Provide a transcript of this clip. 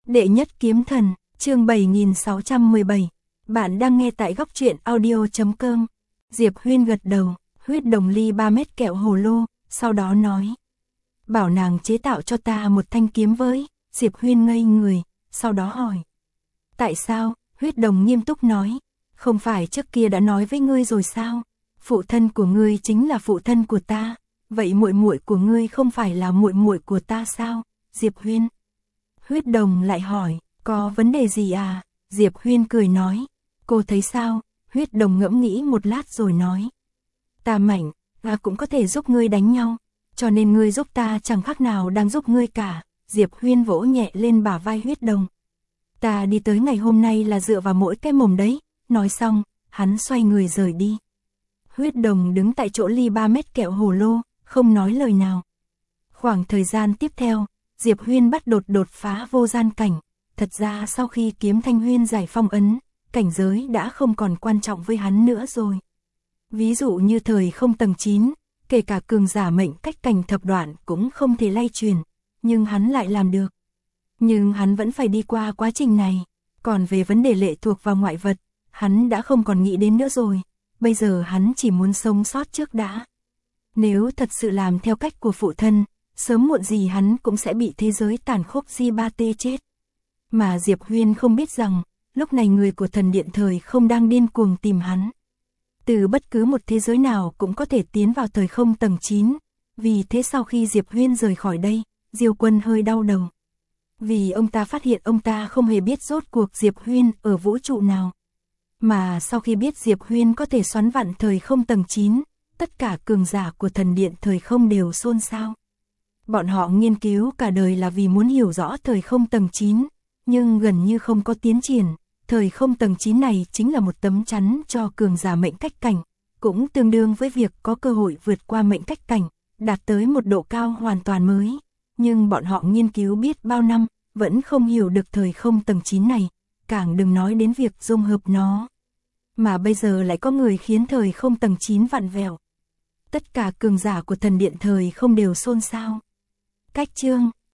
Đệ nhất kiếm thần, chương 7617. Bạn đang nghe tại góc truyện audio.com. Diệp Huyên gật đầu, huyết đồng ly 3 mét kẹo hồ lô, sau đó nói. Bảo nàng chế tạo cho ta một thanh kiếm với. Diệp Huyên ngây người, sau đó hỏi. Tại sao? Huyết đồng nghiêm túc nói. Không phải trước kia đã nói với ngươi rồi sao? Phụ thân của ngươi chính là phụ thân của ta. Vậy muội muội của ngươi không phải là muội muội của ta sao? Diệp Huyên. Huyết đồng lại hỏi, có vấn đề gì à? Diệp Huyên cười nói, cô thấy sao? Huyết đồng ngẫm nghĩ một lát rồi nói. Ta mạnh, ta cũng có thể giúp ngươi đánh nhau, cho nên ngươi giúp ta chẳng khác nào đang giúp ngươi cả. Diệp Huyên vỗ nhẹ lên bả vai huyết đồng. Ta đi tới ngày hôm nay là dựa vào mỗi cái mồm đấy. Nói xong, hắn xoay người rời đi. Huyết đồng đứng tại chỗ ly 3 mét kẹo hồ lô, không nói lời nào. Khoảng thời gian tiếp theo, Diệp Huyên bắt đột phá vô gian cảnh. Thật ra sau khi kiếm Thanh Huyên giải phong ấn, cảnh giới đã không còn quan trọng với hắn nữa rồi. Ví dụ như thời không tầng 9, kể cả cường giả mệnh cách cảnh thập đoạn cũng không thể lay truyền, nhưng hắn lại làm được. Nhưng hắn vẫn phải đi qua quá trình này, còn về vấn đề lệ thuộc vào ngoại vật, hắn đã không còn nghĩ đến nữa rồi, bây giờ hắn chỉ muốn sống sót trước đã. Nếu thật sự làm theo cách của phụ thân, sớm muộn gì hắn cũng sẽ bị thế giới tàn khốc Di-ba-tê chết. Mà Diệp Huyên không biết rằng, lúc này người của thần điện thời không đang điên cuồng tìm hắn. Từ bất cứ một thế giới nào cũng có thể tiến vào thời không tầng 9, vì thế sau khi Diệp Huyên rời khỏi đây, Diêu Quân hơi đau đầu. Vì ông ta phát hiện ông ta không hề biết rốt cuộc Diệp Huyên ở vũ trụ nào. Mà sau khi biết Diệp Huyên có thể xoắn vặn thời không tầng 9, tất cả cường giả của thần điện thời không đều xôn xao. Bọn họ nghiên cứu cả đời là vì muốn hiểu rõ thời không tầng 9, nhưng gần như không có tiến triển. Thời không tầng 9 này chính là một tấm chắn cho cường giả mệnh cách cảnh, cũng tương đương với việc có cơ hội vượt qua mệnh cách cảnh, đạt tới một độ cao hoàn toàn mới. Nhưng bọn họ nghiên cứu biết bao năm, vẫn không hiểu được thời không tầng 9 này, càng đừng nói đến việc dung hợp nó. Mà bây giờ lại có người khiến thời không tầng 9 vặn vẹo. Tất cả cường giả của thần điện thời không đều xôn xao. Cách chương